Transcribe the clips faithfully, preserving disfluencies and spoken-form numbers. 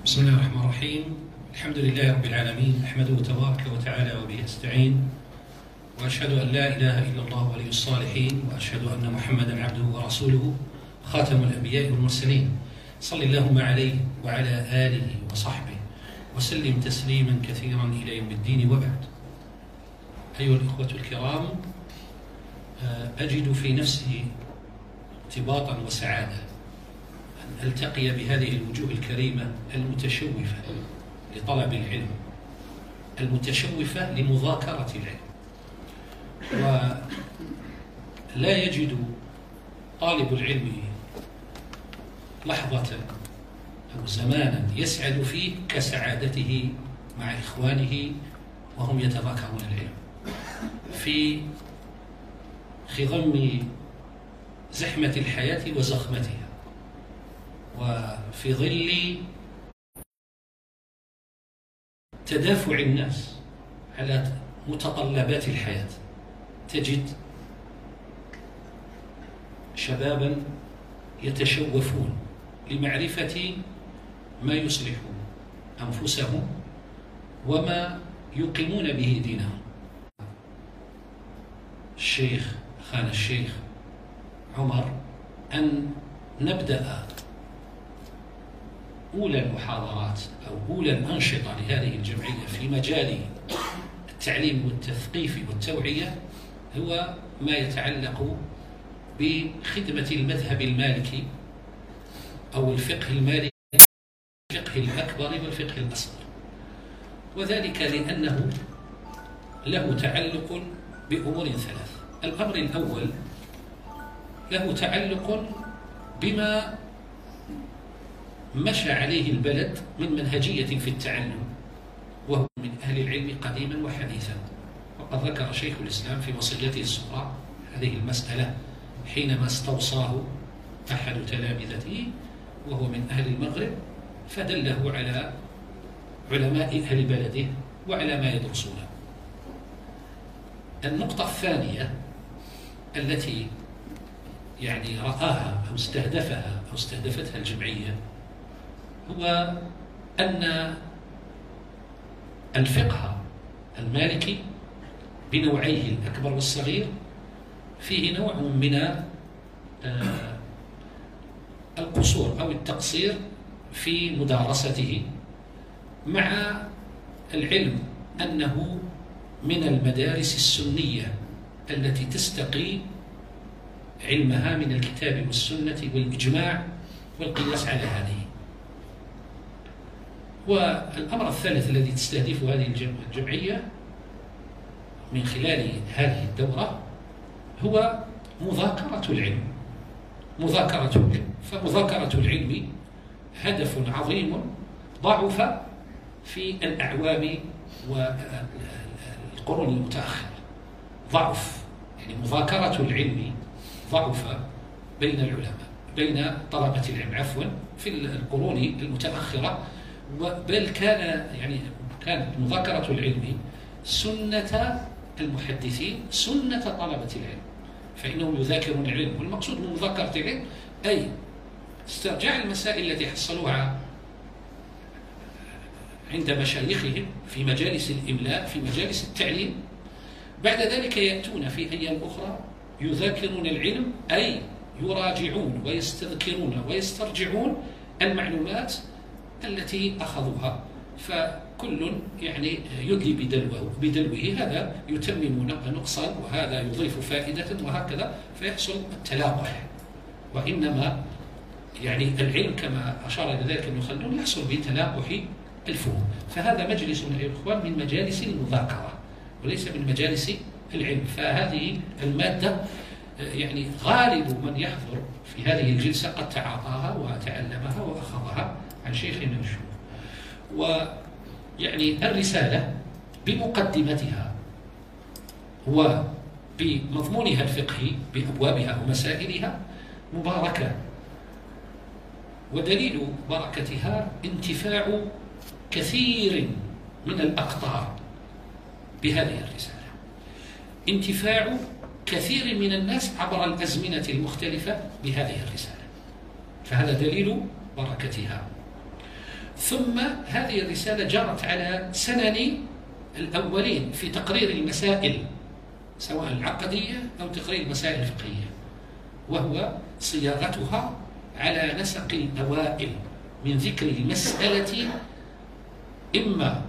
بسم الله الرحمن الرحيم. الحمد لله رب العالمين، أحمده تبارك وتعالى وبه أستعين، وأشهد أن لا إله إلا الله ولي الصالحين، وأشهد أن محمدا عبده ورسوله خاتم الأنبياء والمرسلين. صل اللهم عليه وعلى آله وصحبه وسلم تسليما كثيرا إلى يوم الدين، وبعد. أيها الإخوة الكرام، أجد في نفسي ارتباطا وسعادة أن ألتقي بهذه الوجوه الكريمة المتشوفة لطلب العلم، المتشوفة لمذاكرة العلم. ولا يجد طالب العلم لحظة أو زمانا يسعد فيه كسعادته مع إخوانه وهم يتذاكرون العلم في خضم زحمة الحياة وزخمتها، وفي ظل تدافع الناس على متطلبات الحياة. تجد شبابا يتشوفون لمعرفة ما يصلح أنفسهم وما يقيمون به دينهم. الشيخ خان الشيخ عمر أن نبدأ أولى المحاضرات أو أولى الأنشطة لهذه الجمعية في مجال التعليم والتثقيف والتوعية هو ما يتعلق بخدمة المذهب المالكي أو الفقه المالكي، الفقه الأكبر والفقه الأصغر، وذلك لأنه له تعلق بأمور ثلاث. الأمر الأول له تعلق بما مشى عليه البلد من منهجية في التعلم، وهو من أهل العلم قديما وحديثا. وقد ذكر شيخ الإسلام في وصيته الصغرى هذه المسألة حينما استوصاه أحد تلامذته وهو من أهل المغرب، فدله على علماء أهل بلده وعلى ما يدرسونه. النقطة الثانية التي يعني رآها أو استهدفها أو استهدفتها الجمعية هو أن الفقه المالكي بنوعيه الأكبر والصغير فيه نوع من القصور أو التقصير في مدارسته، مع العلم أنه من المدارس السنية التي تستقي علمها من الكتاب والسنة والإجماع والقياس على هذه. والأمر الثالث الذي تستهدفه هذه الجمعية من خلال هذه الدورة هو مذاكرة العلم. مذاكرة العلم فمذاكرة العلم هدف عظيم ضعف في الأعوام والقرون المتأخرة. ضعف يعني مذاكرة العلم ضعف بين العلماء، بين طلبة العلم عفوا في القرون المتأخرة، بل كان يعني كانت مذاكرة العلم سنة المحدثين، سنة طلبة العلم، فإنهم يذاكرون العلم. والمقصود من مذاكرة العلم أي استرجاع المسائل التي حصلوها عند مشايخهم في مجالس الإملاء، في مجالس التعليم. بعد ذلك يأتون في أيام أخرى يذاكرون العلم، أي يراجعون ويستذكرون ويسترجعون المعلومات التي أخذوها، فكل يعني يدلي بدلوه بدلوه هذا يتمم نقصا وهذا يضيف فائدة وهكذا، فيحصل التلاقح. وإنما يعني العلم كما أشار إلى ذلك ابن خلدون يحصل بتلاقح الفهم. فهذا مجلس يا إخوان من مجالس المذاكرة وليس من مجالس العلم. فهذه المادة يعني غالب من يحضر في هذه الجلسة قد تعاطاها وتعلمها وأخذها عن شيخ من الشيوخ. ويعني الرسالة بمقدمتها وبمضمونها الفقهي بأبوابها ومسائلها مباركة، ودليل بركتها انتفاع كثير من الأقطار بهذه الرسالة، انتفاع كثير من الناس عبر الأزمنة المختلفة بهذه الرسالة، فهذا دليل بركتها. ثم هذه الرسالة جرت على سنن الأولين في تقرير المسائل سواء العقدية أو تقرير المسائل الفقهية، وهو صياغتها على نسق الأوائل من ذكر المسألة إما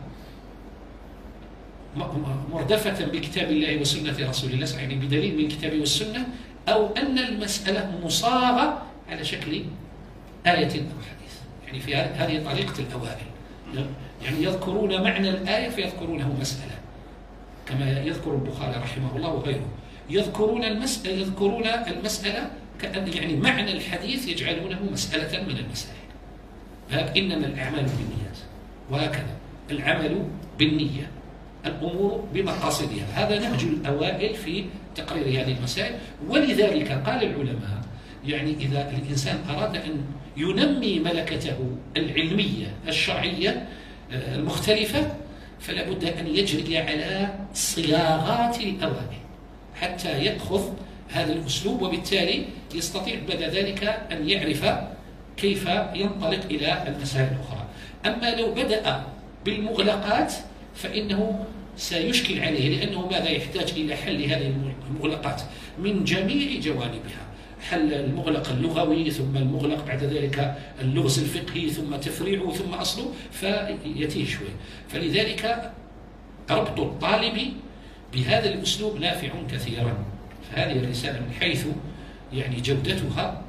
مردفة بكتاب الله وسنة رسول الله يعني بدليل من الكتاب والسنة، أو أن المسألة مصاغة على شكل آية أو حديث. يعني في هذه طريقة الأوائل، يعني يذكرون معنى الآية فيذكرونه مسألة كما يذكر البخاري رحمه الله وغيره، يذكرون المسألة يذكرون المسألة كأن يعني معنى الحديث يجعلونه مسألة من المسائل. إنما الأعمال بالنيات، وهكذا العمل بالنية، الأمور بمقاصدها. هذا نهج الأوائل في تقرير هذه المسائل. ولذلك قال العلماء يعني إذا الإنسان أراد أن ينمي ملكته العلمية الشرعية المختلفة فلا بد أن يجري على صياغات الأوائل حتى يأخذ هذا الأسلوب، وبالتالي يستطيع بعد ذلك أن يعرف كيف ينطلق إلى المسائل الأخرى. أما لو بدأ بالمغلقات فإنه سيشكل عليه، لأنه ماذا يحتاج إلى حل هذه المغلقات من جميع جوانبها، حل المغلق اللغوي ثم المغلق بعد ذلك اللغز الفقهي ثم تفريعه ثم أصله، فيتيه شوي. فلذلك ربط الطالب بهذا الأسلوب نافع كثيرا. فهذه الرسالة من حيث يعني جودتها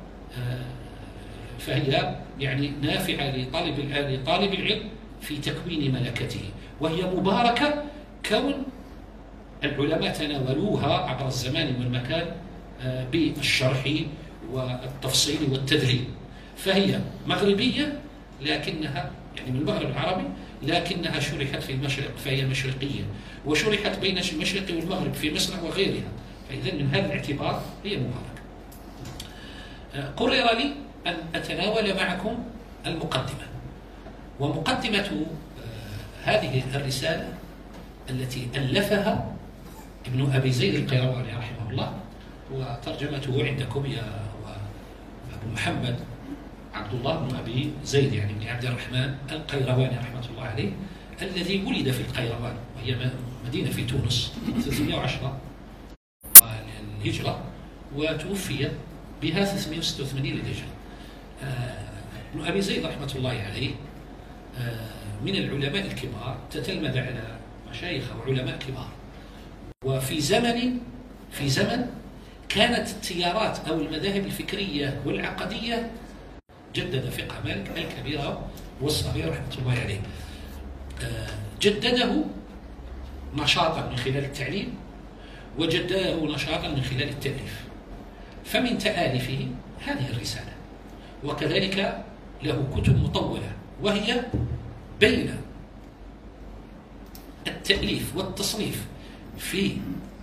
فهي يعني نافعة لطالب لطالب العلم في تكوين ملكته، وهي مباركة كون العلماء تناولوها عبر الزمان والمكان بالشرح والتفصيل والتدريب. فهي مغربية لكنها يعني من المغرب العربي، لكنها شرحت في المشرق فهي مشرقية، وشرحت بين المشرق والمغرب في مصر وغيرها، فإذا من هذا الاعتبار هي مباركة. قرر لي أن أتناول معكم المقدمة، ومقدمة هذه الرسالة التي ألفها ابن أبي زيد القيرواني رحمه الله، وترجمته عندكم يا أبو محمد عبد الله بن أبي زيد يعني بن عبد الرحمن القيرواني رحمة الله عليه، الذي ولد في القيروان وهي مدينة في تونس ثلاثمائة وعشرة للهجرة، وتوفي بها ثلاثمائة وستة وثمانين للهجرة. ابن أبي زيد رحمة الله عليه من العلماء الكبار، تتلمذ على مشايخ وعلماء كبار، وفي زمن في زمن كانت التيارات أو المذاهب الفكرية والعقدية جدد فقه مالك الكبير والصغير رحمة الله عليه، جدده نشاطا من خلال التعليم وجدده نشاطا من خلال التأليف. فمن تآلفه هذه الرسالة، وكذلك له كتب مطولة، وهي بين التأليف والتصنيف في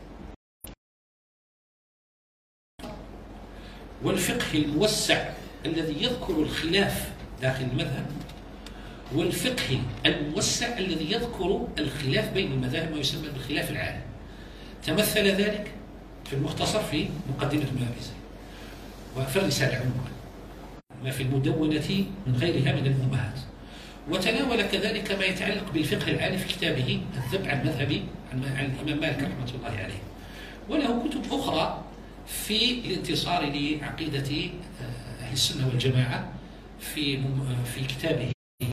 والفقه الموسع الذي يذكر الخلاف داخل المذهب، والفقه الموسع الذي يذكر الخلاف بين المذاهب ما يسمى بالخلاف العام. تمثل ذلك في المختصر في مقدمة ابن أبي زيد وفي الرسالة عموما، ما في المدونة من غيرها من الأمهات. وتناول كذلك ما يتعلق بالفقه العالي في كتابه الذب عن مذهبي عن الإمام مالك رحمة الله عليه، وله كتب أخرى في الانتصار لعقيدة أهل السنة والجماعة في في كتابه،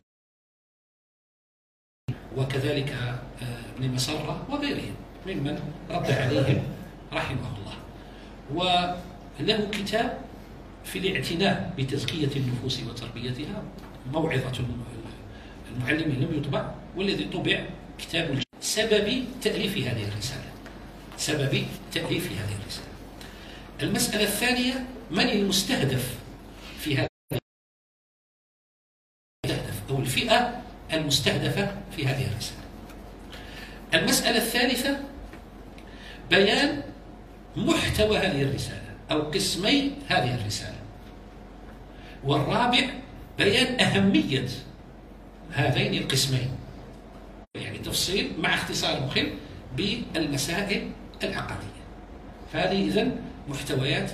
وكذلك ابن مسرة وغيرهم ممن رد عليهم رحمه الله. وله كتاب في الاعتناء بتزكية النفوس وتربيتها، موعظة المعلم لم يطبع، والذي طبع كتاب سبب تأليف هذه الرسالة سبب تأليف هذه الرسالة. المسألة الثانية: من المستهدف في هذا المستهدف أو الفئة المستهدفة في هذه الرسالة. المسألة الثالثة: بيان محتوى هذه الرسالة أو قسمي هذه الرسالة. والرابع: بيان أهمية هذين القسمين، يعني تفصيل مع اختصار مخل بالمسائل العقدية. فهذه إذن محتويات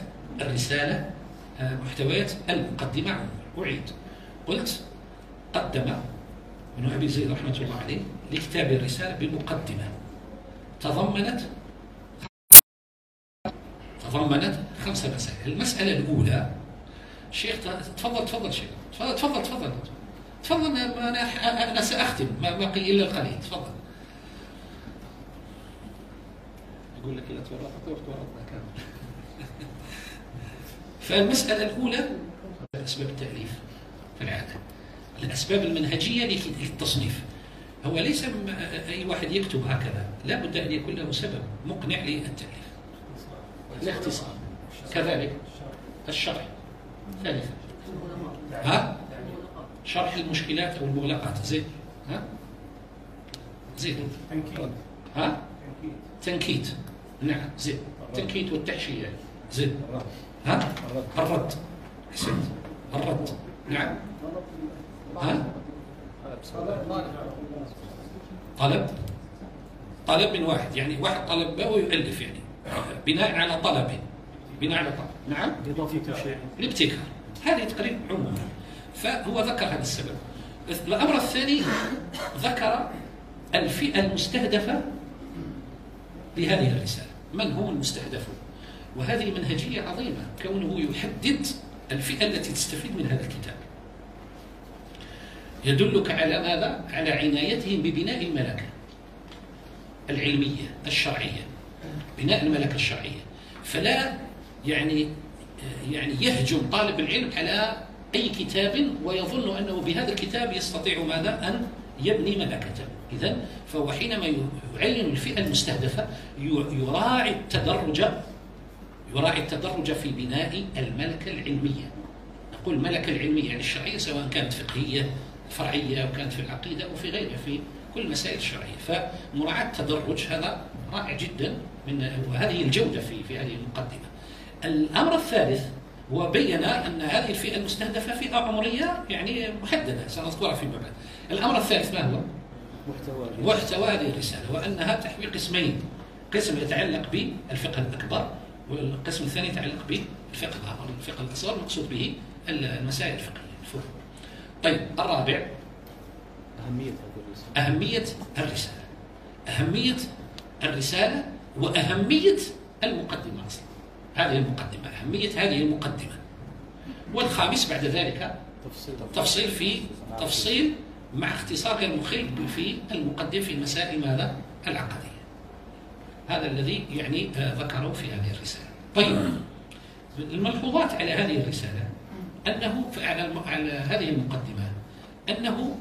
الرسالة، محتويات المقدمة. أعيد، قلت قدم بن أبي زيد رحمة الله عليه لكتاب الرسالة بمقدمة تضمنت تضمنت خمس مسائل. المسألة الأولى، شيخ تفضل تفضل شيخ تفضل تفضل تفضل تفضل أنا أنا سأختم، ما بقي إلا القليل. تفضل. يقول لك إذا تورطت ورطنا كامل. فالمسألة الأولى أسباب التأليف في العادة، الأسباب المنهجية للتصنيف. هو ليس أي واحد يكتب هكذا، لا بد أن يكون له سبب مقنع للتأليف. الاختصار كذلك، الشرح ثالثا ها شرح المشكلات أو المغلقات. زين ها زين ها تنكيت. نعم زين تنكيت والتحشية. زين ها الرد. حسنت الرد. نعم ها طلب طلب من واحد، يعني واحد طلب به ويؤلف، يعني بناء على طلبه، بناء على طلب. نعم الابتكار، هذه تقريبا عموما. فهو ذكر هذا السبب. الأمر الثاني ذكر الفئة المستهدفة لهذه الرسالة، من هم المستهدفون. وهذه منهجية عظيمة، كونه يحدد الفئة التي تستفيد من هذا الكتاب يدلك على ماذا؟ على عنايتهم ببناء الملكة العلمية الشرعية، بناء الملكة الشرعية. فلا يعني يعني يهجم طالب العلم على أي كتاب ويظن أنه بهذا الكتاب يستطيع ماذا؟ أن يبني ملكته. إذن فهو حينما يعين الفئة المستهدفة يراعي التدرج يراعي التدرج في بناء الملكة العلمية. نقول الملكة العلمية يعني الشرعية، سواء كانت فقهية فرعية أو كانت في العقيدة أو في غيرها، في كل المسائل الشرعية. فمراعاة التدرج هذا رائع جدا، من وهذه الجودة في في هذه المقدمة. الأمر الثالث هو بين أن هذه الفئة المستهدفة فئة عمرية يعني محددة سنذكرها فيما بعد. الأمر الثالث ما هو؟ محتوى محتوى هذه الرسالة، وأنها تحوي قسمين، قسم يتعلق بالفقه الأكبر، والقسم الثاني يتعلق بالفقه الأصغر. الفقه الأصغر المقصود به المسائل الفقهية الفروع. طيب الرابع أهمية الرسالة. أهمية الرسالة أهمية الرسالة وأهمية المقدمة أصلا. هذه المقدمة، أهمية هذه المقدمة. والخامس بعد ذلك تفصيل في تفصيل مع اختصار غير مخيل في المقدمة في المسائل ماذا؟ العقدية. هذا الذي يعني ذكره في هذه الرسالة. طيب الملحوظات على هذه الرسالة أنه على هذه المقدمة أنه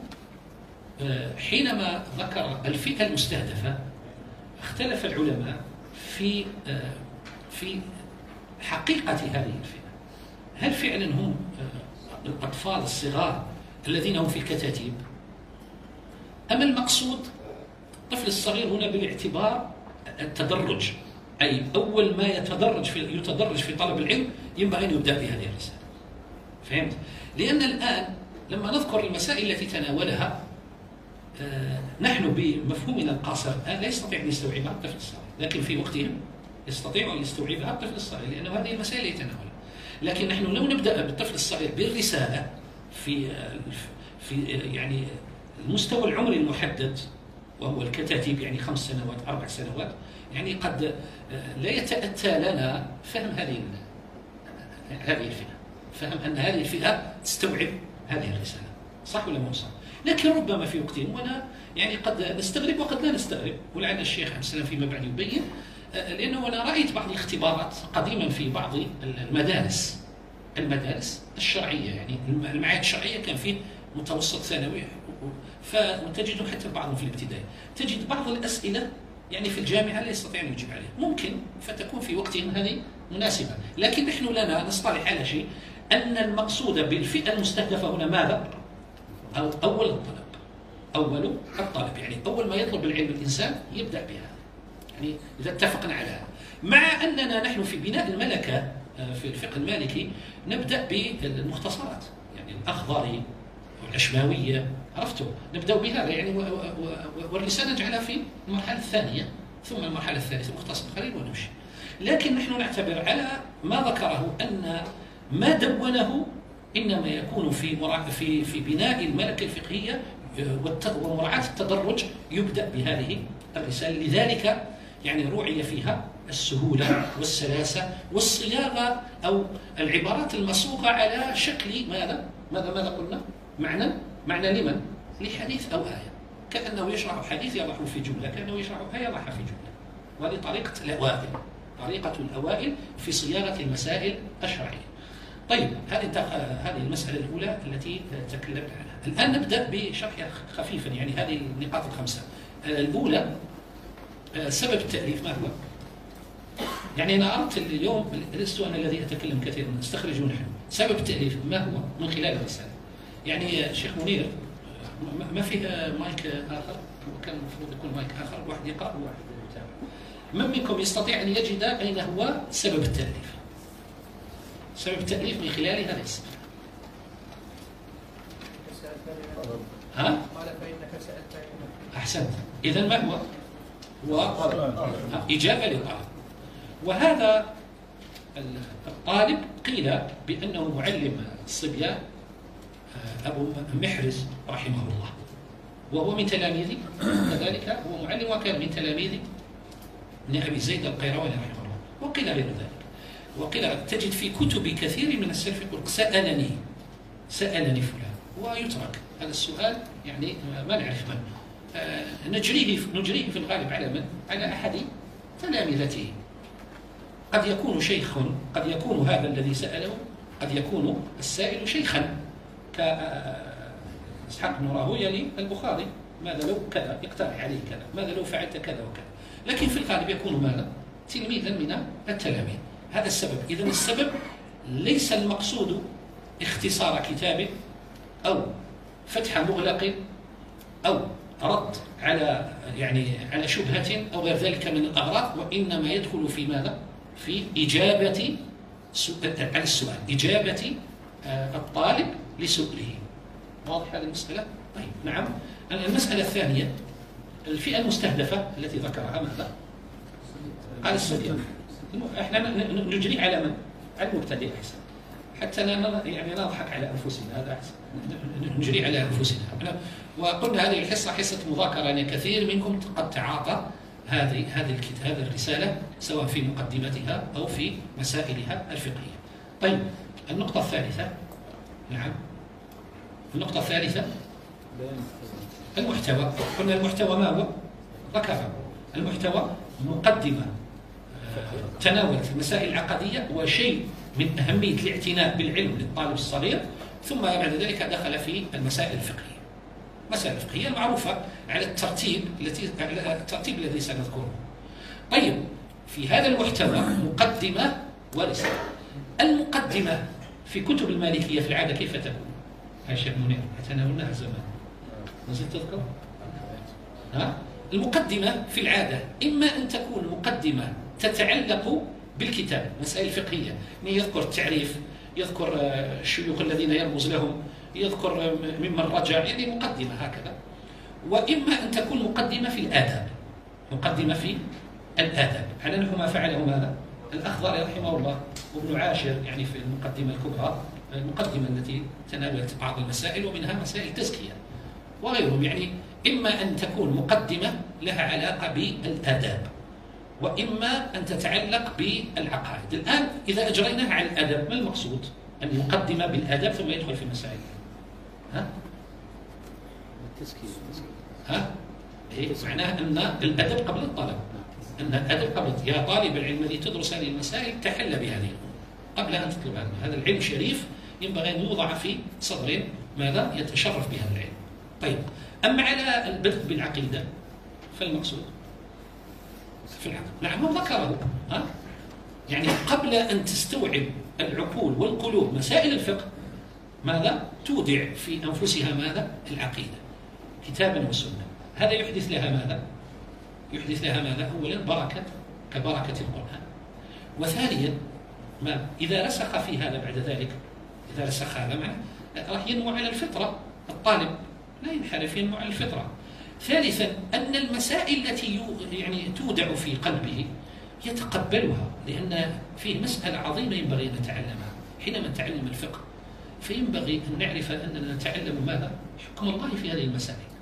حينما ذكر الفئة المستهدفة اختلف العلماء في في حقيقة هذه الفئة. هل فعلا هم الأطفال الصغار الذين هم في الكتاتيب، أم المقصود الطفل الصغير هنا بالاعتبار التدرج، أي أول ما يتدرج في يتدرج في طلب العلم ينبغي أن يبدأ بهذه الرسالة. فهمت؟ لأن الآن لما نذكر المسائل التي تناولها آه نحن بمفهومنا القاصر الآن لا يستطيع أن يستوعبها الطفل الصغير، لكن في وقتهم يستطيع أن يستوعبها الطفل الصغير، لأن هذه المسائل يتناولها. لكن نحن لو نبدأ بالطفل الصغير بالرسالة في في يعني المستوى العمري المحدد وهو الكتاتيب، يعني خمس سنوات أربع سنوات، يعني قد لا يتأتى لنا فهم هذه هذه الفئة، فهم أن هذه الفئة تستوعب هذه الرسالة، صح ولا مو صح؟ لكن ربما في وقتهم وأنا يعني قد نستغرب وقد لا نستغرب، ولعل الشيخ عبد السلام فيما بعد يبين، لأنه أنا رأيت بعض الاختبارات قديما في بعض المدارس المدارس الشرعية، يعني المعاهد الشرعية كان فيه متوسط ثانوي، فتجد حتى بعضهم في الابتدائي تجد بعض الأسئلة يعني في الجامعة لا يستطيع أن يجيب عليها، ممكن فتكون في وقتهم هذه مناسبة، لكن نحن لنا نصطلح على شيء أن المقصود بالفئة المستهدفة هنا ماذا؟ أو أول الطلب أول الطلب يعني أول ما يطلب العلم الإنسان يبدأ بها، يعني إذا اتفقنا على هذا، مع أننا نحن في بناء الملكة في الفقه المالكي نبدأ بالمختصرات، يعني الأخضري والعشماوية، عرفتوا؟ نبدأ بهذا يعني، والرسالة نجعلها في المرحلة الثانية، ثم المرحلة الثالثة مختصر قليل ونمشي. لكن نحن نعتبر على ما ذكره أن ما دونه إنما يكون في في في بناء الملكة الفقهية ومراعاة التدرج يبدأ بهذه الرسالة. لذلك يعني روعي فيها السهولة والسلاسة والصياغة أو العبارات المصوغة على شكل ماذا؟ ماذا ماذا قلنا؟ معنى معنى لمن؟ لحديث أو آية، كأنه يشرح حديث يضع في جملة، كأنه يشرح آية يضع في جملة. وهذه طريقة الأوائل، طريقة الأوائل في صياغة المسائل الشرعية. طيب هذه هذه المسألة الأولى التي تكلمنا عنها. الآن نبدأ بشرحها خفيفا، يعني هذه النقاط الخمسة. الأولى سبب التأليف ما هو؟ يعني أنا أردت اليوم لست أنا الذي أتكلم كثيرا، نستخرج نحن سبب التأليف ما هو من خلال الرسالة. يعني شيخ منير ما فيه مايك آخر، كان المفروض يكون مايك آخر، واحد يقرأ وواحد يتابع. من منكم يستطيع أن يجد أين هو سبب التأليف؟ سبب التأليف من خلال هذا السبب. ها؟ قال فإنك سألت. أحسنت. إذن ما هو؟ هو إجابة للطالب. وهذا الطالب قيل بأنه معلم الصبيان أبو محرز رحمه الله، وهو من تلاميذ كذلك، هو معلم وكان من تلاميذ ابن أبي زيد القيرواني رحمه الله. وقيل غير ذلك، وقيل تجد في كتب كثير من السلف يقول سألني سألني فلان، ويترك هذا السؤال، يعني ما نعرف من. آه نجريه نجريه في الغالب على من؟ على أحد تلامذته. قد يكون شيخ، قد يكون هذا الذي سأله، قد يكون السائل شيخا كإسحاق بن راهويه للبخاري، ماذا لو كذا، يقترح عليه كذا، ماذا لو فعلت كذا وكذا. لكن في الغالب يكون ماذا؟ تلميذا من التلاميذ. هذا السبب. إذن السبب ليس المقصود اختصار كتاب أو فتح مغلق أو رد على يعني على شبهة أو غير ذلك من الأغراض، وإنما يدخل في ماذا؟ في إجابة على السؤال، إجابة الطالب لسؤله. واضح هذه المسألة؟ طيب نعم. المسألة الثانية، الفئة المستهدفة التي ذكرها ماذا؟ قال السبيان. احنا نجري على من؟ على المبتدئ أحسن، حتى لا يعني نضحك على أنفسنا، هذا أحسن. نجري على أنفسنا. وقلنا هذه الحصة حصة مذاكرة، يعني كثير منكم قد تعاطى هذه هذه هذه الرسالة سواء في مقدمتها أو في مسائلها الفقهية. طيب النقطة الثالثة، نعم النقطة الثالثة المحتوى. قلنا المحتوى ما هو؟ ذكر المحتوى مقدمة تناولت المسائل العقدية وشيء من أهمية الاعتناء بالعلم للطالب الصغير، ثم بعد ذلك دخل في المسائل الفقهية. المسائل الفقهية المعروفة على الترتيب التي على الترتيب الذي سنذكره. طيب في هذا المحتوى مقدمة ورسالة. المقدمة في كتب المالكية في العادة كيف تكون؟ يا شيخ منير تناولناها زمان، نزلت تذكر؟ ها؟ المقدمة في العادة إما أن تكون مقدمة تتعلق بالكتاب، مسائل فقهية، يذكر التعريف، يذكر الشيوخ الذين يرمز لهم، يذكر ممن رجع، يعني مقدمة هكذا. وإما أن تكون مقدمة في الآداب، مقدمة في الآداب على نحو ما فعله ماذا؟ الأخضري رحمه الله وابن عاشر، يعني في المقدمة الكبرى، المقدمة التي تناولت بعض المسائل ومنها مسائل تزكية وغيرهم. يعني إما أن تكون مقدمة لها علاقة بالآداب، وإما أن تتعلق بالعقائد. الآن إذا أجريناها على الآداب ما المقصود؟ أن يقدم بالآداب ثم يدخل في مسائل. ها؟ التزكية. ها؟ إيه؟ معناه أن الأدب قبل الطلب، أن الأدب قبل، يا طالب العلم الذي تدرس هذه المسائل تحل بهذه قبل أن تطلب عنه. هذا العلم شريف ينبغي أن يوضع في صدر ماذا؟ يتشرف بهذا العلم. طيب أما على البدء بالعقيدة فالمقصود في العقل. نعم هو ذكره. ها؟ يعني قبل أن تستوعب العقول والقلوب مسائل الفقه ماذا؟ تودع في أنفسها ماذا؟ العقيدة كتابا وسنة. هذا يحدث لها ماذا؟ يحدث لها ماذا؟ أولا بركة كبركة القرآن. وثانيا ما إذا رسخ في هذا بعد ذلك، إذا رسخ هذا معه راح ينمو على الفطرة، الطالب لا ينحرف، ينمو على الفطرة. ثالثا أن المسائل التي يعني تودع في قلبه يتقبلها، لأن فيه مسألة عظيمة ينبغي أن نتعلمها حينما نتعلم الفقه. فينبغي أن نعرف أننا نتعلم ماذا؟ حكم الله في هذه المسائل.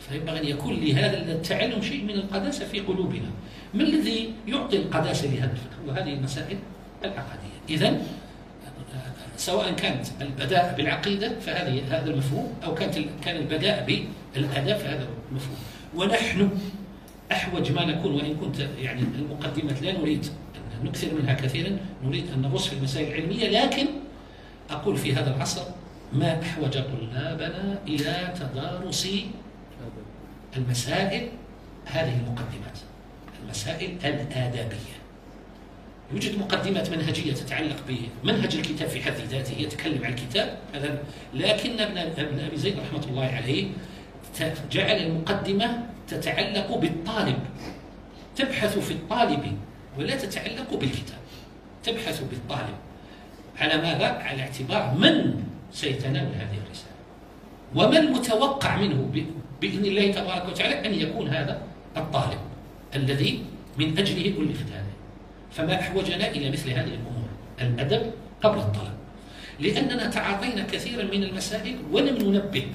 فينبغي أن يكون لهذا التعلم شيء من القداسة في قلوبنا. ما الذي يعطي القداسة لهذا الفقه؟ وهذه المسائل العقدية. إذن سواء كانت البداء بالعقيدة فهذه هذا المفهوم، أو كانت كان البداء بالآداب فهذا المفهوم. ونحن أحوج ما نكون، وإن كنت يعني المقدمة لا نريد أن نكثر منها كثيرا، نريد أن نغوص في المسائل العلمية، لكن أقول في هذا العصر ما أحوج طلابنا إلى تدارس المسائل هذه المقدمات، المسائل الآدابية. يوجد مقدمات منهجية تتعلق بمنهج الكتاب في حد ذاته، يتكلم عن الكتاب هذا، لكن ابن ابن أبي زيد رحمة الله عليه جعل المقدمة تتعلق بالطالب، تبحث في الطالب ولا تتعلق بالكتاب، تبحث بالطالب على ماذا؟ على اعتبار من سيتناول هذه الرسالة، وما المتوقع منه بإذن الله تبارك وتعالى أن يكون هذا الطالب الذي من أجله ألفت هذا. فما أحوجنا إلى مثل هذه الأمور، الأدب قبل الطلب، لأننا تعاطينا كثيرا من المسائل ولم ننبه،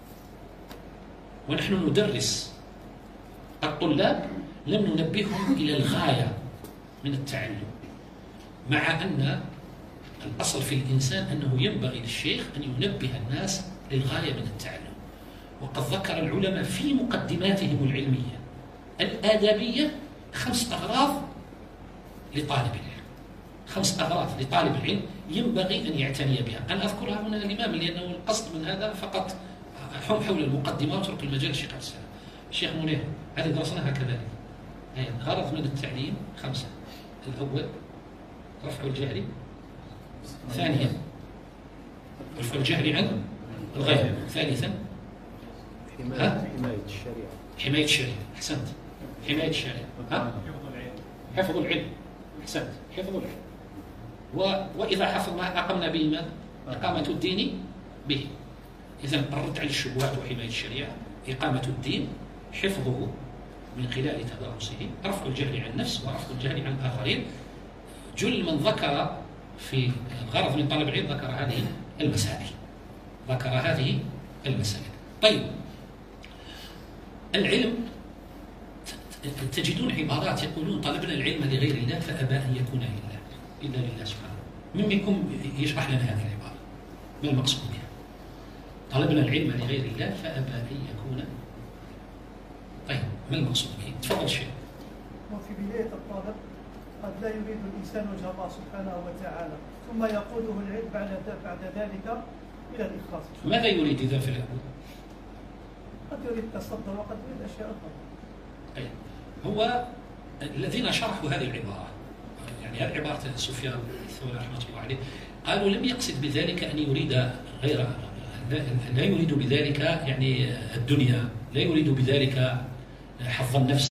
ونحن ندرس الطلاب لم ننبههم إلى الغاية من التعلم، مع أن الأصل في الإنسان أنه ينبغي للشيخ أن ينبه الناس للغاية من التعلم. وقد ذكر العلماء في مقدماتهم العلمية الآدابية خمس أغراض لطالب العلم، خمس أغراض لطالب العلم ينبغي أن يعتني بها. أنا أذكرها هنا الإمام لأنه القصد من هذا فقط حول حول المقدمة وترك المجال للشيخ عبد السلام. الشيخ منير هذه درسناها كذلك. غرض من التعليم خمسة: الأول رفع الجهل، ثانيا رفع الجهل عن الغير، ثالثا حماية الشريعة، حماية الشريعة، أحسنت، حماية الشريعة، ها؟ حفظ العلم، أحسنت، حفظ العلم. و... وإذا حفظ ما أقمنا به ما إقامة الدين به. إذن الرد على الشبهات وحماية الشريعة، إقامة الدين، حفظه من خلال تدارسه، رفع الجهل عن النفس ورفع الجهل عن الآخرين. جل من ذكر في الغرض من طلب العلم ذكر هذه المسائل، ذكر هذه المسائل. طيب، العلم تجدون عبارات يقولون طلبنا العلم لغير الله فأبى أن يكون إلا إلا لله سبحانه. من منكم يشرح لنا هذه العبارة؟ ما المقصود بها؟ طلبنا العلم لغير الله فأبى أن يكون. طيب، ما المقصود به؟ تفضل شيخ. وفي بداية الطلب قد لا يريد الإنسان وجه الله سبحانه وتعالى، ثم يقوده العلم بعد بعد ذلك إلى الإخلاص. ماذا يريد إذا في الأول؟ قد يريد التصدر وقد يريد أشياء أخرى. طيب، هو الذين شرحوا هذه العبارة، يعني هذه عبارة سفيان الثوري رحمة الله عليه، قالوا لم يقصد بذلك أن يريد غير، لا يريد بذلك يعني الدنيا، لا يريد بذلك حظ النفس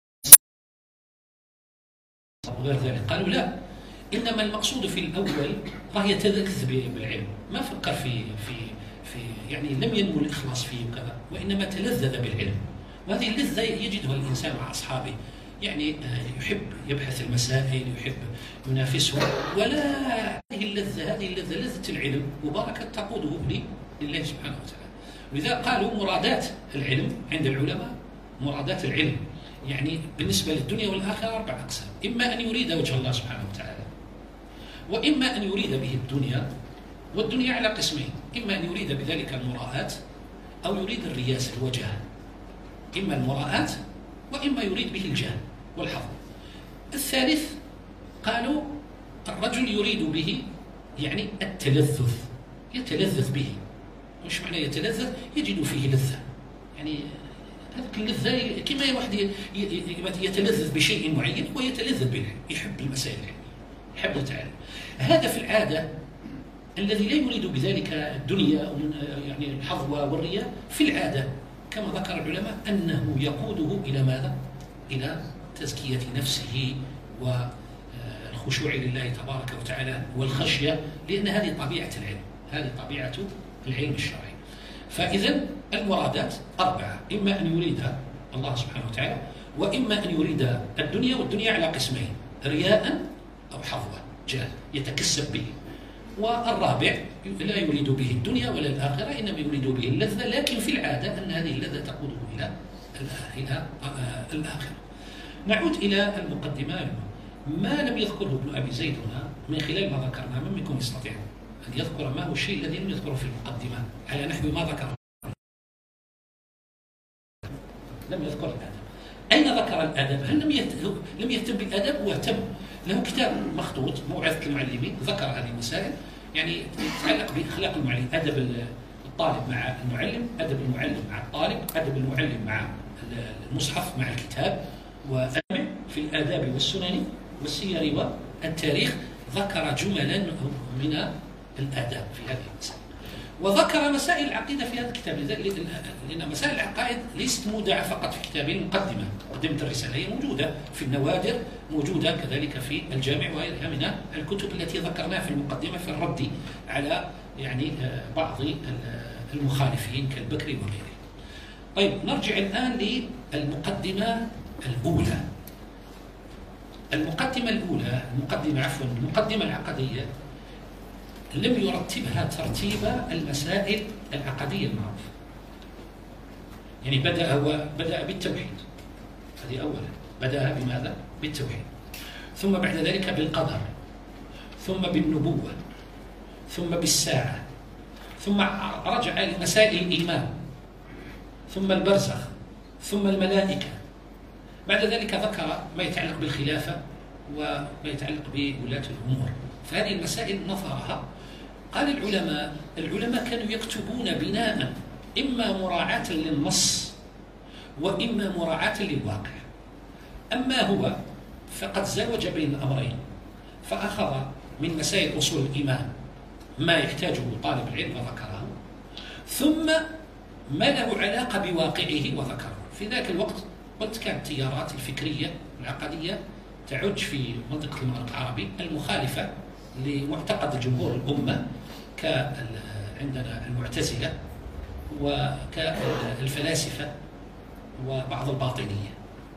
وغير ذلك. قالوا لا، إنما المقصود في الأول راه يتلذذ بالعلم، ما فكر في في في يعني لم ينمو الإخلاص فيه وكذا، وإنما تلذذ بالعلم. وهذه اللذة يجدها الإنسان مع أصحابه، يعني يحب يبحث المسائل، يحب ينافسهم، ولا هذه اللذة هذه اللذة لذة العلم مباركة تقوده لله سبحانه وتعالى. ولذا قالوا مرادات العلم عند العلماء، مرادات العلم يعني بالنسبة للدنيا والآخرة أربع أقسام: إما أن يريد وجه الله سبحانه وتعالى، وإما أن يريد به الدنيا، والدنيا على قسمين: إما أن يريد بذلك المراءات أو يريد الرياسة الوجه، إما المراءات وإما يريد به الجاه والحظ. الثالث قالوا الرجل يريد به يعني التلذذ، يتلذذ به. وش معنى يتلذذ؟ يجد فيه لذة، يعني هذه اللذة كما واحد يتلذذ بشيء معين ويتلذذ به، يحب المسائل، يحب يتعلم. هذا في العادة الذي لا يريد بذلك الدنيا يعني الحظ والرياء، في العادة كما ذكر العلماء أنه يقوده إلى ماذا؟ إلى تزكية نفسه والخشوع لله تبارك وتعالى والخشية، لأن هذه طبيعة العلم، هذه طبيعة العلم الشرعي. فإذا المرادات أربعة: إما أن يريد الله سبحانه وتعالى، وإما أن يريد الدنيا، والدنيا على قسمين: رياء أو حظوة جاه يتكسب به. والرابع لا يريد به الدنيا ولا الآخرة، إنما يريد به اللذة، لكن في العادة أن هذه اللذة تقوده إلى إلى الآخرة. نعود إلى المقدمة. ما لم يذكره ابن أبي زيد هنا من خلال ما ذكرنا، من منكم يستطيع أن يذكر ما هو الشيء الذي لم يذكره في المقدمة على نحو ما ذكر؟ لم يذكر الأدب. أين ذكر الأدب؟ هل لم يهتم لم يهتم بالأدب؟ واهتم. له كتاب مخطوط موعظة المعلمين ذكر هذه المسائل، يعني تتعلق بأخلاق المعلم، أدب الطالب مع المعلم، أدب المعلم مع الطالب، أدب المعلم مع المصحف مع الكتاب، وفي الآداب والسنن والسير والتاريخ ذكر جملا من الآداب في هذه المسائل، وذكر مسائل العقيدة في هذا الكتاب، لأن مسائل العقائد ليست مودعة فقط في كتاب المقدمة، مقدمة الرسالة هي موجودة في النوادر، موجودة كذلك في الجامع وغيرها من الكتب التي ذكرناها في المقدمة في الرد على يعني بعض المخالفين كالبكري وغيره. طيب نرجع الآن للمقدمة الأولى. المقدمة الأولى المقدمة عفوا المقدمة العقدية لم يرتبها ترتيب المسائل العقدية المعروفة. يعني بدأ هو بدأ بالتوحيد، هذه أولا، بدأ بماذا؟ بالتوحيد، ثم بعد ذلك بالقدر، ثم بالنبوة، ثم بالساعة، ثم رجع لمسائل الإيمان، ثم البرزخ، ثم الملائكة. بعد ذلك ذكر ما يتعلق بالخلافة وما يتعلق بولاة الأمور. فهذه المسائل نظرها. قال العلماء العلماء كانوا يكتبون بناء إما مراعاة للنص وإما مراعاة للواقع. أما هو فقد زاوج بين الأمرين، فأخذ من مسائل أصول الإيمان ما يحتاجه طالب العلم وذكره، ثم ما له علاقة بواقعه وذكره. في ذاك الوقت قلت كانت التيارات الفكرية العقدية تعج في منطقة المغرب العربي المخالفة لمعتقد جمهور الأمة، كعندنا المعتزلة وكالفلاسفة وبعض الباطنية،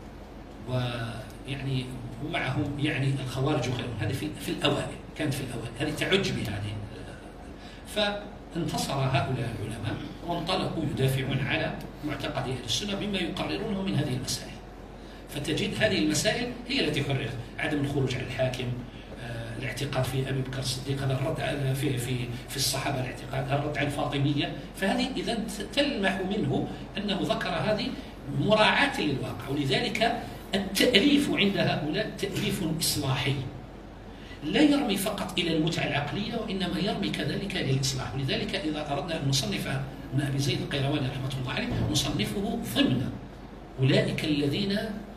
ويعني ومعهم يعني الخوارج وغيرهم. هذه في, في الأوائل، كانت في الأوائل، هذه تعج بهذه. فانتصر هؤلاء العلماء وانطلقوا يدافعون على معتقد أهل السنة بما يقررونه من هذه المسائل. فتجد هذه المسائل هي التي حررت: عدم الخروج على الحاكم، آه، الاعتقاد في أبي بكر الصديق، هذا الرد على في في في الصحابة، الاعتقاد هذا الرد على الفاطمية. فهذه إذا تلمح منه أنه ذكر هذه مراعاة للواقع. ولذلك التأليف عند هؤلاء تأليف إصلاحي، لا يرمي فقط إلى المتعة العقلية وإنما يرمي كذلك للإصلاح. ولذلك إذا أردنا أن نصنف ابن أبي زيد القيرواني رحمة الله عليه نصنفه ضمن أولئك الذين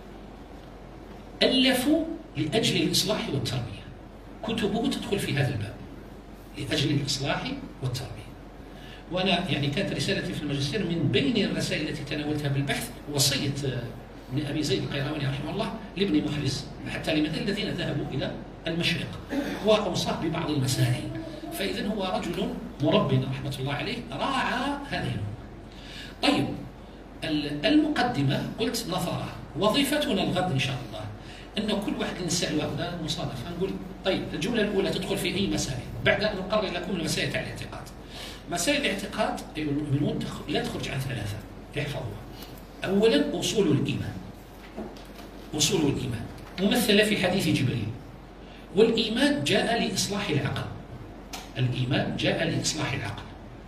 ألفوا لأجل الإصلاح والتربية. كتبه تدخل في هذا الباب، لأجل الإصلاح والتربية. وأنا يعني كانت رسالتي في الماجستير من بين الرسائل التي تناولتها بالبحث وصية ابن أبي زيد القيرواني رحمه الله لابن محرز حتى لمثل الذين ذهبوا إلى المشرق، وأوصاه ببعض المسائل. فإذن هو رجل مرب رحمة الله عليه راعى هذه الأمور. طيب المقدمة قلت نظرة. وظيفتنا الغد إن شاء الله أن كل واحد نسأله، هذا مصادفة، نقول طيب الجملة الأولى تدخل في أي مسائل، بعد أن نقرر لكم المسائل تاع الاعتقاد. مسائل الاعتقاد أيها المؤمنون لا تخرج عن ثلاثة احفظوها. أولا أصول الإيمان، أصول الإيمان ممثلة في حديث جبريل. والإيمان جاء لإصلاح العقل، الإيمان جاء لإصلاح العقل.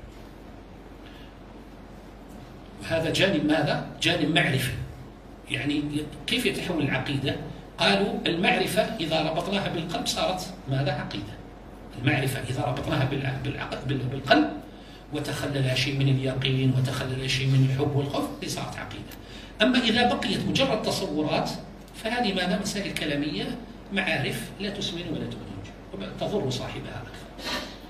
وهذا جانب ماذا؟ جانب معرفي. يعني كيف يتحول العقيدة؟ قالوا المعرفة إذا ربطناها بالقلب صارت ماذا؟ عقيدة. المعرفة إذا ربطناها بالقلب وتخلل شيء من اليقين وتخلل شيء من الحب والخوف صارت عقيدة. أما إذا بقيت مجرد تصورات فهذه ماذا؟ مسائل كلامية، معارف لا تسمن ولا تؤذج، تضر صاحبها أكثر.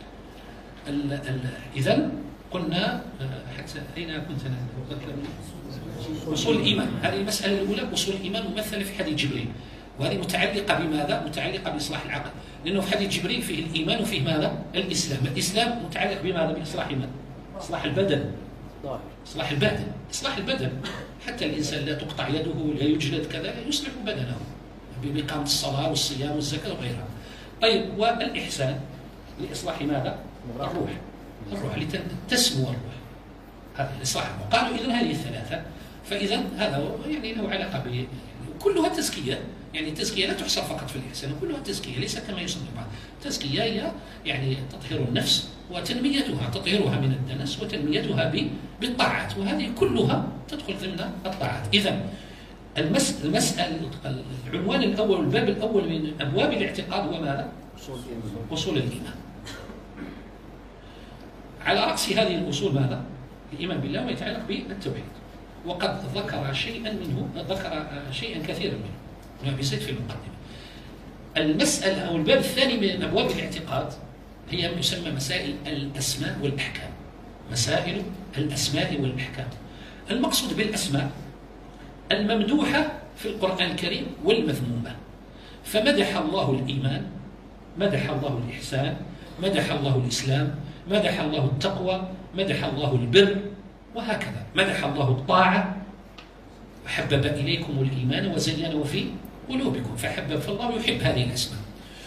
إذن قلنا حتى أين كنت أنا؟ أصول الإيمان، هذه المسألة الأولى. أصول الإيمان ممثلة في حديث جبريل، وهذه متعلقة بماذا؟ متعلقة بإصلاح العقل، لأنه في حديث جبريل فيه الإيمان وفيه ماذا؟ الإسلام. الإسلام متعلق بماذا؟ بإصلاح ماذا؟ إصلاح البدن، إصلاح البدن، إصلاح البدن، حتى الإنسان لا تقطع يده لا يجلد كذا، يصلح بدنه بإقامة الصلاة والصيام والزكاة وغيرها. طيب والإحسان لإصلاح ماذا؟ الروح، الروح لتسمو الروح، هذا الإصلاح. قالوا إذن هذه الثلاثة. فإذا هذا هو يعني له علاقة ب كلها تزكية، يعني التزكية لا تحصر فقط في الإحسان، كلها تزكية ليس كما يصنع بعض. التزكية هي يعني تطهير النفس وتنميتها، تطهيرها من الدنس وتنميتها بالطاعات، وهذه كلها تدخل ضمن الطاعات. إذا المس المسألة العنوان الأول والباب الأول من أبواب الاعتقاد هو ماذا؟ أصول الإيمان. على رأس هذه الأصول ماذا؟ الإيمان بالله وما يتعلق بالتوحيد، وقد ذكر شيئا منه، ذكر شيئا كثيرا منه ابن زيد في المقدمة. المسألة أو الباب الثاني من أبواب الاعتقاد هي ما يسمى مسائل الأسماء والأحكام. مسائل الأسماء والأحكام، المقصود بالأسماء الممدوحة في القرآن الكريم والمذمومة. فمدح الله الإيمان، مدح الله الإحسان، مدح الله الإسلام، مدح الله التقوى، مدح الله البر، وهكذا. مدح الله الطاعة، وحبب إليكم الإيمان وزينه في قلوبكم، فحبب فالله يحب هذه الأسماء.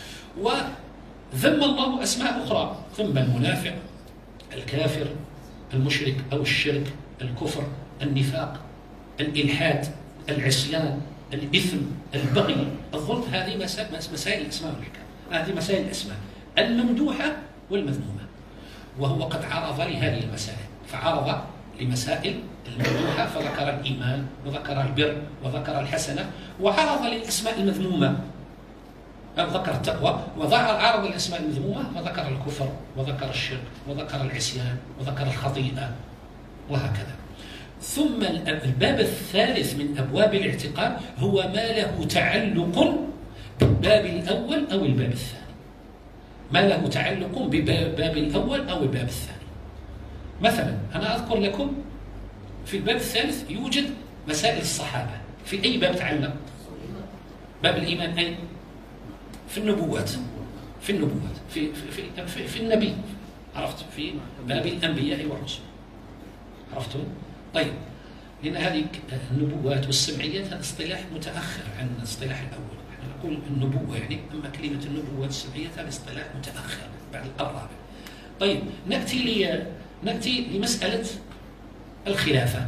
وذم الله أسماء أخرى، ذم المنافق، الكافر، المشرك أو الشرك، الكفر، النفاق، الإلحاد، العصيان، الإثم، البغي، الظلم. هذه مسائل الأسماء والأحكام، هذه مسائل الأسماء الممدوحة والمذمومة. وهو قد عرض لهذه المسائل، فعرض لمسائل الممدوحة فذكر الإيمان وذكر البر وذكر الحسنة، وعرض للأسماء المذمومة ذكر التقوى، وعرض الأسماء المذمومة وذكر الكفر وذكر الشرك وذكر العصيان وذكر الخطيئة، وهكذا. ثم الباب الثالث من أبواب الاعتقاد هو ما له تعلق بالباب الأول أو الباب الثاني، ما له تعلق بباب الأول أو الباب الثاني. مثلا أنا أذكر لكم في الباب الثالث يوجد مسائل الصحابة. في أي باب تعلق؟ باب الإيمان. أي؟ في النبوات، في النبوات في في في, في, في النبي، عرفت؟ في باب الأنبياء والرسل، عرفتم؟ طيب، لأن هذه النبوات والسمعيات هذا اصطلاح متأخر عن الاصطلاح الأول. احنا نقول النبوة يعني، أما كلمة النبوة والسمعيات هذا اصطلاح متأخر بعد القرن الرابع. طيب، نأتي لي نأتي لمسألة الخلافة.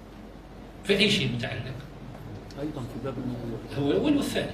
في أي شيء متعلق؟ أيضا في باب النبوة، هو الأول والثاني،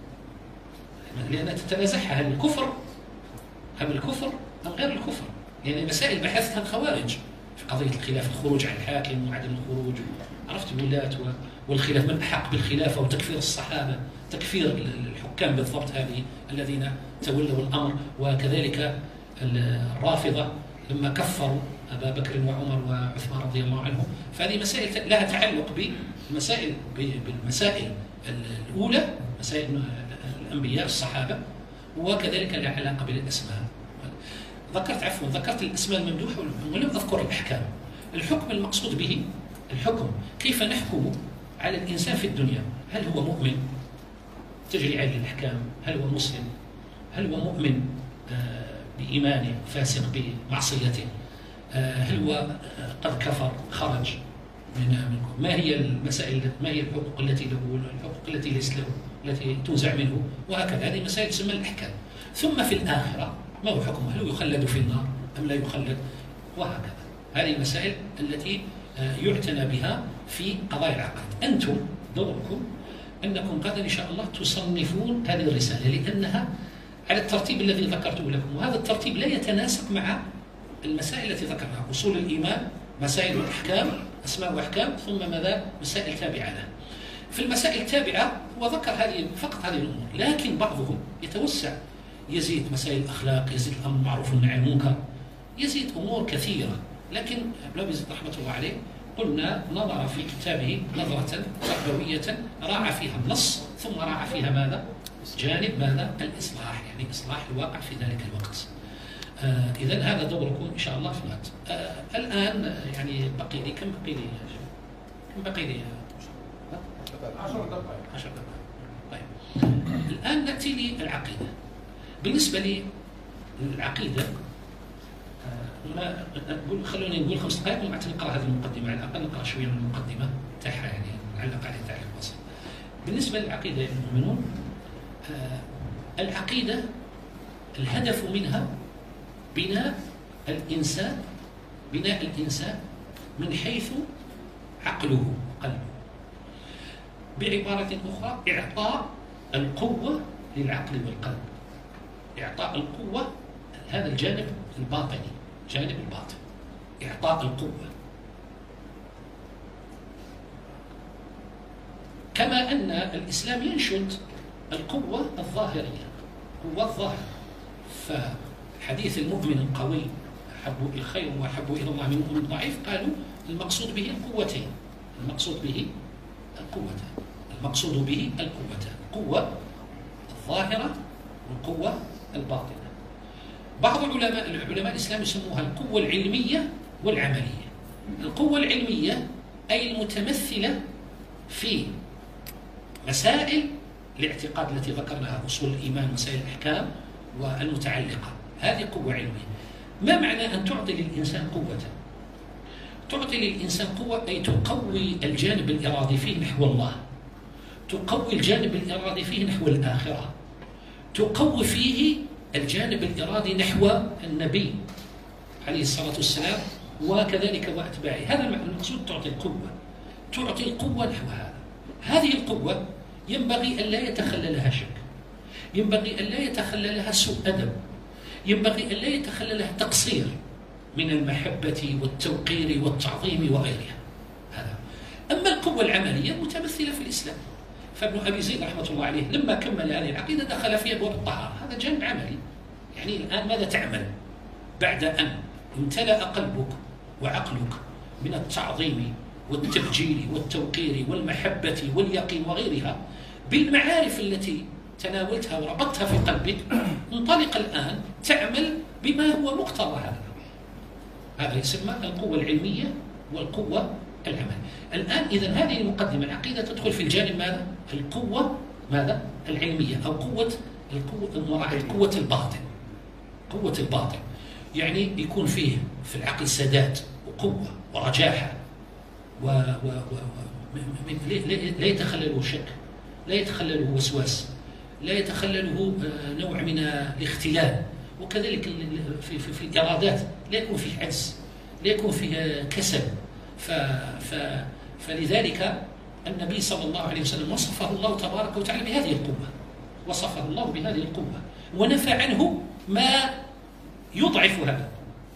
لأنها تتنازعها هل الكفر أم الكفر أم غير الكفر. يعني مسائل بحثها الخوارج في قضية الخلافة، الخروج عن الحاكم وعدم الخروج، عرفت الولاة والخلاف، من أحق بالخلافة وتكفير الصحابة، تكفير الحكام بالضبط هذه الذين تولوا الأمر، وكذلك الرافضة لما كفروا أبا بكر وعمر وعثمان رضي الله عنهم. فهذه مسائل لها تعلق بالمسائل بالمسائل الأولى، مسائل الأنبياء الصحابة، وكذلك لها علاقة بالأسماء. ذكرت عفوا ذكرت الأسماء الممدوحة ولم أذكر الأحكام. الحكم المقصود به الحكم، كيف نحكم على الإنسان في الدنيا؟ هل هو مؤمن تجري عليه الأحكام؟ هل هو مسلم؟ هل هو مؤمن بإيمانه فاسق بمعصيته؟ هل هو قد كفر خرج من منكم؟ ما هي المسائل، ما هي الحقوق التي له والحقوق التي ليست له، التي تنزع منه، وهكذا. هذه مسائل تسمى الأحكام. ثم في الآخرة ما هو حكمه؟ هل يخلد في النار أم لا يخلد؟ وهكذا. هذه المسائل التي يعتنى بها في قضايا العقائد. أنتم دوركم أنكم غدا إن شاء الله تصنفون هذه الرسالة، لأنها على الترتيب الذي ذكرته لكم، وهذا الترتيب لا يتناسق مع المسائل التي ذكرناها: أصول الإيمان، مسائل الأحكام، أسماء وأحكام، ثم ماذا؟ مسائل تابعة لها. في المسائل التابعة هو ذكر هذه فقط هذه الأمور، لكن بعضهم يتوسع، يزيد مسائل الأخلاق، يزيد الأمر بالمعروف والنهي عن المنكر، يزيد أمور كثيرة. لكن ابن يزيد رحمة الله عليه قلنا نظر في كتابه نظرة تربوية، راعى فيها النص ثم راعى فيها ماذا؟ جانب ماذا؟ الإصلاح، يعني إصلاح الواقع في ذلك الوقت. آه إذن هذا دوركم إن شاء الله في الغد. آه الآن يعني بقي لي كم بقي لي كم بقي لي؟ عشر دقائق. عشر دقائق. طيب. الآن نأتي للعقيدة. بالنسبة للعقيدة آه نقول خلوني نقول خمس دقائق وبعدين نقرأ هذه المقدمة، على الأقل نقرأ شوية من المقدمة تاعها، يعني نعلق عليها تعليق بسيط. بالنسبة للعقيدة يا المؤمنون، آه العقيدة الهدف منها بناء الإنسان، بناء الإنسان من حيث عقله قلبه. بعبارة أخرى إعطاء القوة للعقل والقلب، إعطاء القوة هذا الجانب الباطني، جانب الباطن، إعطاء القوة. كما أن الإسلام ينشد القوة الظاهرية، قوة الظاهرة. فحديث المؤمن القوي أحب الخير وأحب إلى الله من المؤمن الضعيف، قالوا المقصود به القوتين، المقصود به القوتين، المقصود به القوتان، القوة الظاهرة والقوة الباطنة. بعض العلماء العلماء الإسلام يسموها القوة العلمية والعملية. القوة العلمية أي المتمثلة في مسائل الاعتقاد التي ذكرناها، أصول الإيمان، مسائل الأحكام والمتعلقة، هذه قوة علمية. ما معنى أن تعطي للإنسان قوة؟ تعطي للإنسان قوة أي تقوي الجانب الإرادي فيه نحو الله، تقوي الجانب الإرادي فيه نحو الآخرة، تقوي فيه الجانب الإرادي نحو النبي عليه الصلاة والسلام وكذلك وأتباعه. هذا المقصود، تعطي القوة، تعطي القوة نحو هذا. هذه القوة ينبغي أن لا يتخللها شك، ينبغي أن لا يتخللها سوء أدب، ينبغي أن لا يتخللها تقصير من المحبة والتوقير والتعظيم وغيرها. هذا. أما القوة العملية متمثلة في الإسلام، فابن أبي زيد رحمة الله عليه لما كمل هذه العقيدة دخل في أبواب الطهارة، هذا جانب عملي. يعني الآن ماذا تعمل بعد أن امتلأ قلبك وعقلك من التعظيم والتبجيل والتوقير والمحبة واليقين وغيرها بالمعارف التي تناولتها وربطتها في قلبك، انطلق الآن تعمل بما هو مقتضى هذا. هذا يسمى القوة العلمية والقوة العمل. الآن إذن هذه المقدمة العقيدة تدخل في الجانب ماذا؟ القوة ماذا؟ العلمية، أو قوة القوة قوة الباطن. قوة الباطن يعني يكون فيه في العقل سداد وقوة ورجاحة، و, و, و, و لا يتخلله شك، لا يتخلله وسواس، لا يتخلله نوع من الاختلال، وكذلك في, في, في الإرادات لا يكون فيه عجز، لا يكون فيه كسل. ف, ف, فلذلك النبي صلى الله عليه وسلم وصفه الله تبارك وتعالى بهذه القوة، وصفه الله بهذه القوة ونفى عنه ما يضعف هذا.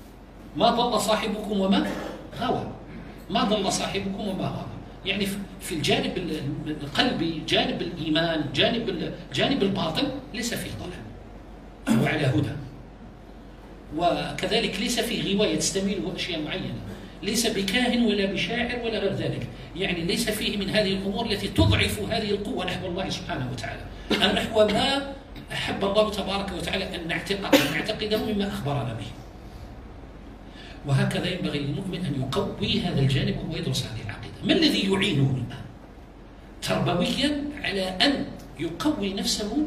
ما ضل صاحبكم وما غوى، ما ضل صاحبكم وما غوى. يعني في الجانب القلبي، جانب الإيمان، جانب جانب الباطن ليس فيه ضلال، هو على هدى. وكذلك ليس فيه غواية تستميله أشياء معينة، ليس بكاهن ولا بشاعر ولا غير ذلك. يعني ليس فيه من هذه الأمور التي تضعف هذه القوة نحو الله سبحانه وتعالى، أو نحو ما أحب الله تبارك وتعالى أن نعتقد نعتقده مما أخبرنا به. وهكذا ينبغي للمؤمن أن يقوي هذا الجانب وهو يدرس هذه العقيدة. ما الذي يعينه الآن تربويا على أن يقوي نفسه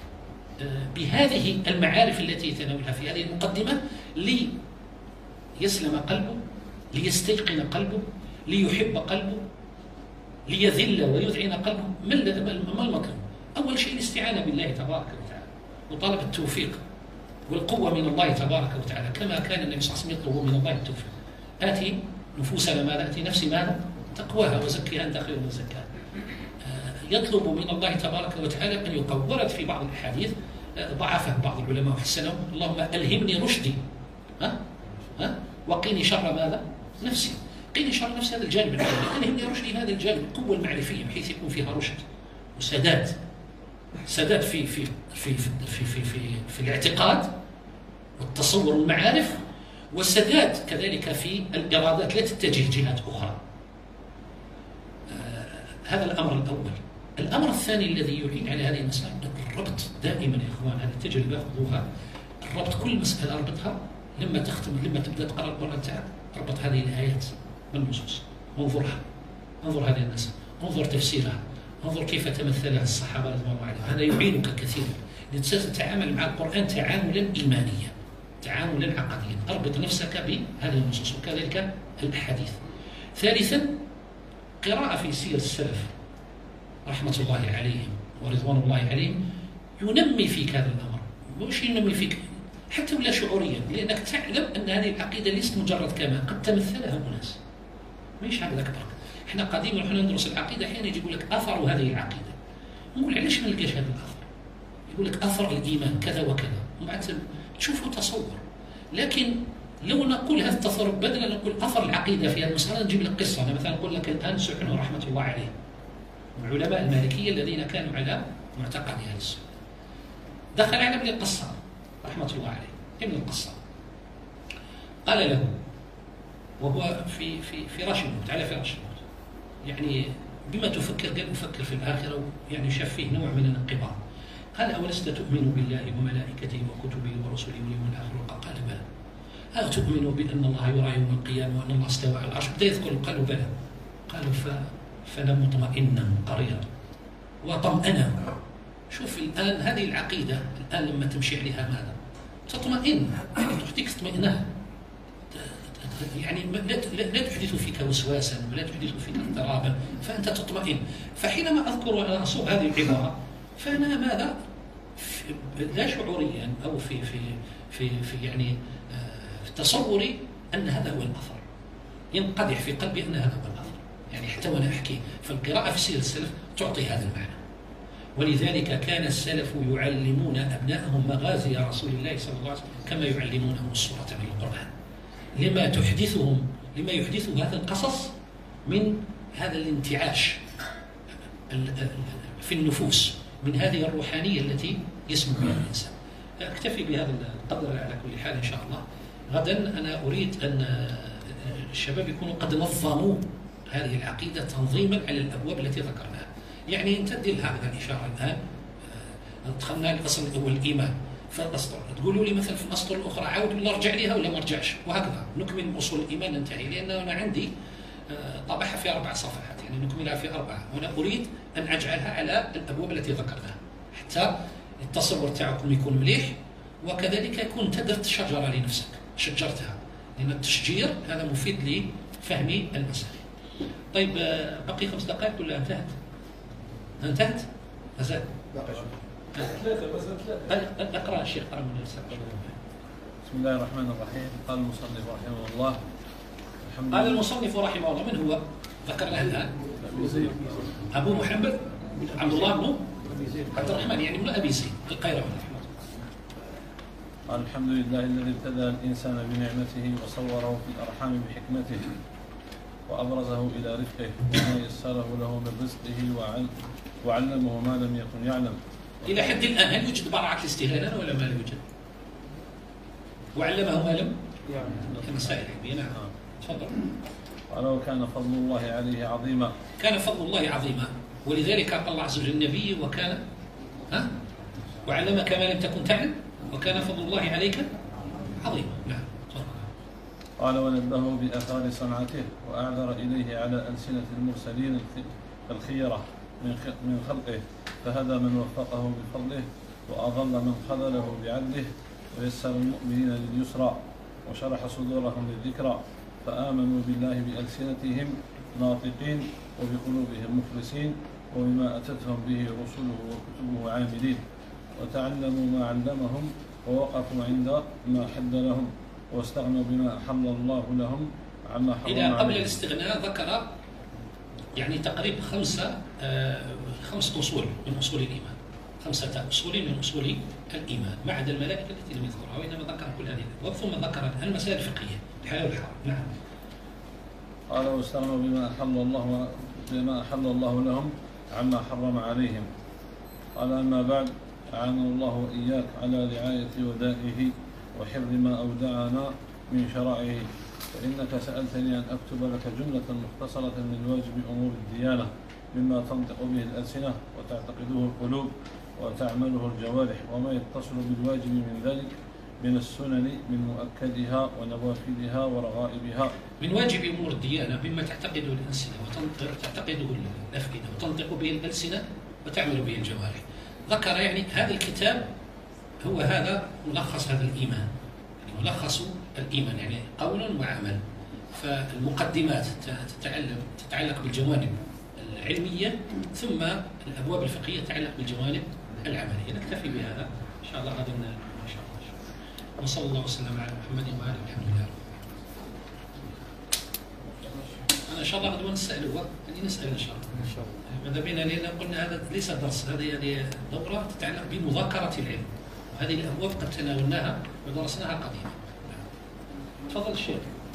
بهذه المعارف التي يتناولها في هذه المقدمة، ليسلم قلبه، ليستيقن قلبه، ليحب قلبه، ليذل ويذعن قلبه؟ ما المطلوب؟ أول شيء الاستعانة بالله تبارك وتعالى وطلب التوفيق والقوة من الله تبارك وتعالى، كما كان النبي صلى الله عليه وسلم يطلب من الله التوفيق. آتي نفوسنا ماذا؟ آتي نفسي ماذا؟ تقواها وزكيها أنت خير من زكاها. يطلب من الله تبارك وتعالى أن يقوى. ورد في بعض الأحاديث ضعفه بعض العلماء وحسنه: اللهم ألهمني رشدي ها ها وقيني شر ماذا؟ نفسي. قيني شر نفسي هذا الجانب العلمي، ألهمني رشدي هذا الجانب، القوة المعرفية بحيث يكون فيها رشد وسداد، سداد في في في في في في, في, في الاعتقاد والتصور والمعارف، والسداد كذلك في الإرادات لا تتجه جهات أخرى. آه هذا الأمر الأول. الأمر الثاني الذي يعين على هذه المسألة الربط دائما يا إخوان، هذه تجربة خذوها، الربط كل مسألة أربطها لما تختم، لما تبدأ تقرأ القرآن تعالى اربط هذه الآيات بالنصوص، انظرها، انظر هذه المسألة، انظر تفسيرها، انظر كيف تمثلها الصحابة رضوان الله عليهم. هذا يعينك كثيرا لتتعامل مع القرآن تعاملا إيمانيا، تعاملا عقديا. اربط نفسك بهذه النصوص وكذلك الأحاديث. ثالثا قراءة في سير السلف رحمة الله عليهم ورضوان الله عليهم، ينمي فيك هذا الأمر. مش ينمي فيك حتى ولا شعوريا، لأنك تعلم أن هذه العقيدة ليست مجرد كلام، قد تمثلها أناس مش هكذاك برك. احنا قديما وحنا ندرس العقيده احيانا يجي يقول لك اثر هذه العقيده، نقول علاش ما نلقاش هذا الاثر؟ يقول لك اثر الايمان كذا وكذا، ومن بعد تشوفوا تصور. لكن لو نقول هذا التصور بدل أن نقول اثر العقيده في هذه المساله، نجيب لك قصه. انا مثلا نقول لك الان سحنه رحمه الله عليه، من علماء المالكيه الذين كانوا على معتقد اهل السنه، دخل على ابن القصار رحمه الله عليه، ابن القصار قال له وهو في في فراش الموت، على فراش الموت، يعني بما تفكر؟ قال أفكر في الآخرة، يعني شاف فيه نوع من الانقباض. قال أولست تؤمن بالله وملائكته وكتبه ورسله واليوم الآخر؟ قال بلى. هل تؤمن بأن الله يرى يوم القيامة وأن الله استوى على العرش؟ بدا يذكر، قالوا بلى. قالوا فنم مطمئنا قريرا وطمأنا. شوف الآن هذه العقيدة الآن لما تمشي عليها ماذا؟ تطمئن، يعني تعطيك اطمئنان، يعني لا تحدث فيك وسواسا ولا تحدث فيك اضطرابا، فأنت تطمئن. فحينما أذكر وأنا أصوغ هذه العبارة فأنا ماذا؟ لا شعوريا أو في في في في يعني في تصوري أن هذا هو الأثر، ينقدح في قلبي أن هذا هو الأثر. يعني حتى وأنا أحكي فالقراءة في سيرة السلف تعطي هذا المعنى. ولذلك كان السلف يعلمون أبنائهم مغازي رسول الله صلى الله عليه وسلم كما يعلمونهم السورة من القرآن، لما تحدثهم لما يحدثه هذا القصص من هذا الانتعاش في النفوس، من هذه الروحانية التي يسمو بها الإنسان. أكتفي بهذا القدر على كل حال إن شاء الله. غدا أنا أريد أن الشباب يكونوا قد نظموا هذه العقيدة تنظيما على الأبواب التي ذكرناها. يعني أنت تدير هكذا الإشارة الآن، دخلنا الفصل الأول الإيمان في الأسطر، تقولوا لي مثلا في الأسطر الأخرى عاود ولا رجع لها ولا ما رجعش، وهكذا نكمل أصول الإيمان ننتهي. لأن أنا عندي طابعها في أربع صفحات، يعني نكملها في أربعة، وأنا أريد أن أجعلها على الأبواب التي ذكرناها حتى التصور تاعكم يكون مليح، وكذلك يكون تدرت شجرة لنفسك شجرتها، لأن التشجير هذا مفيد لفهم المسائل. طيب بقي خمس دقائق ولا انتهت؟ انتهت؟ مازال؟ ثلاثة بس ثلاثة. اقرأ الشيخ قرأ من الرسالة. بسم الله الرحمن الرحيم. قال المصنف رحمه الله الحمد قال المصنف رحمه الله، من هو؟ ذكرناه الآن أبو محمد عبد الله بن عبد الرحمن، يعني من أبي زيد القيرواني. قال الحمد لله الذي ابتدأ الإنسان بنعمته وصوره في الأرحام بحكمته وأبرزه إلى رفقه وما يسره له من رزقه وعلمه ما لم يكن يعلم. إلى حد الآن هل يوجد براعة الاستهلال ولا ما لا يوجد؟ وعلمه ما لم يعلم. كمسائل علمية. نعم. تفضل. قال وكان فضل الله عليه عظيما. كان فضل الله عظيما، ولذلك قال الله عز وجل النبي وكان ها وعلمك ما لم تكن تعلم وكان فضل الله عليك عظيما. نعم. قال ونبهه بآثار صنعته وأعذر إليه على ألسنة المرسلين الخيرة من خلقه، فهدى من وفقه بفضله وأضل من خذله بعدله، ويسر المؤمنين لليسرى وشرح صدورهم للذكرى، فآمنوا بالله بألسنتهم ناطقين وبقلوبهم مخلصين، وبما أتتهم به رسله وكتبه عاملين، وتعلموا ما علمهم ووقفوا عند ما حد لهم، واستغنوا بما أحل الله لهم عما حرم عليهم. إلى قبل الاستغناء ذكر يعني تقريبا خمسة آه خمس أصول من أصول الإيمان، خمسة أصول من أصول الإيمان ما عدا الملائكة التي لم يذكرها، وإنما ذكر كل هذه الأبواب ثم ذكر المسائل الفقهية الحلال والحرام. نعم. قال واستغنوا بما أحل الله بما أحل الله لهم عما حرم عليهم. قال أما بعد، أعان الله وإياك على رعاية ودائه وحفظ ما أودعنا من شرائعه، فإنك سألتني أن أكتب لك جملة مختصرة من واجب أمور الديانة مما تنطق به الألسنة وتعتقده القلوب وتعمله الجوارح، وما يتصل بالواجب من ذلك من السنن من مؤكدها ونوافلها ورغائبها. من واجب أمور الديانة مما تعتقده الألسنة وتعتقده الأفئدة وتنطق به الألسنة وتعمل به الجوارح. ذكر يعني هذا الكتاب هو هذا ملخص هذا الإيمان، يعني ملخص الإيمان يعني قول وعمل. فالمقدمات تتعلق تتعلق بالجوانب العلمية، ثم الأبواب الفقهية تتعلق بالجوانب العملية. نكتفي بهذا إن شاء الله غدا إن شاء الله. وصلى الله وسلم على محمد وآله. الحمد لله. ان شاء الله غدوه نسالوا يعني نسال ان شاء الله. ان شاء الله. ماذا بينا لان قلنا هذا ليس درس، هذه هذه دوره تتعلق بمذاكره العلم. وهذه الابواب قد تناولناها ودرسناها قديما. تفضل الشيخ.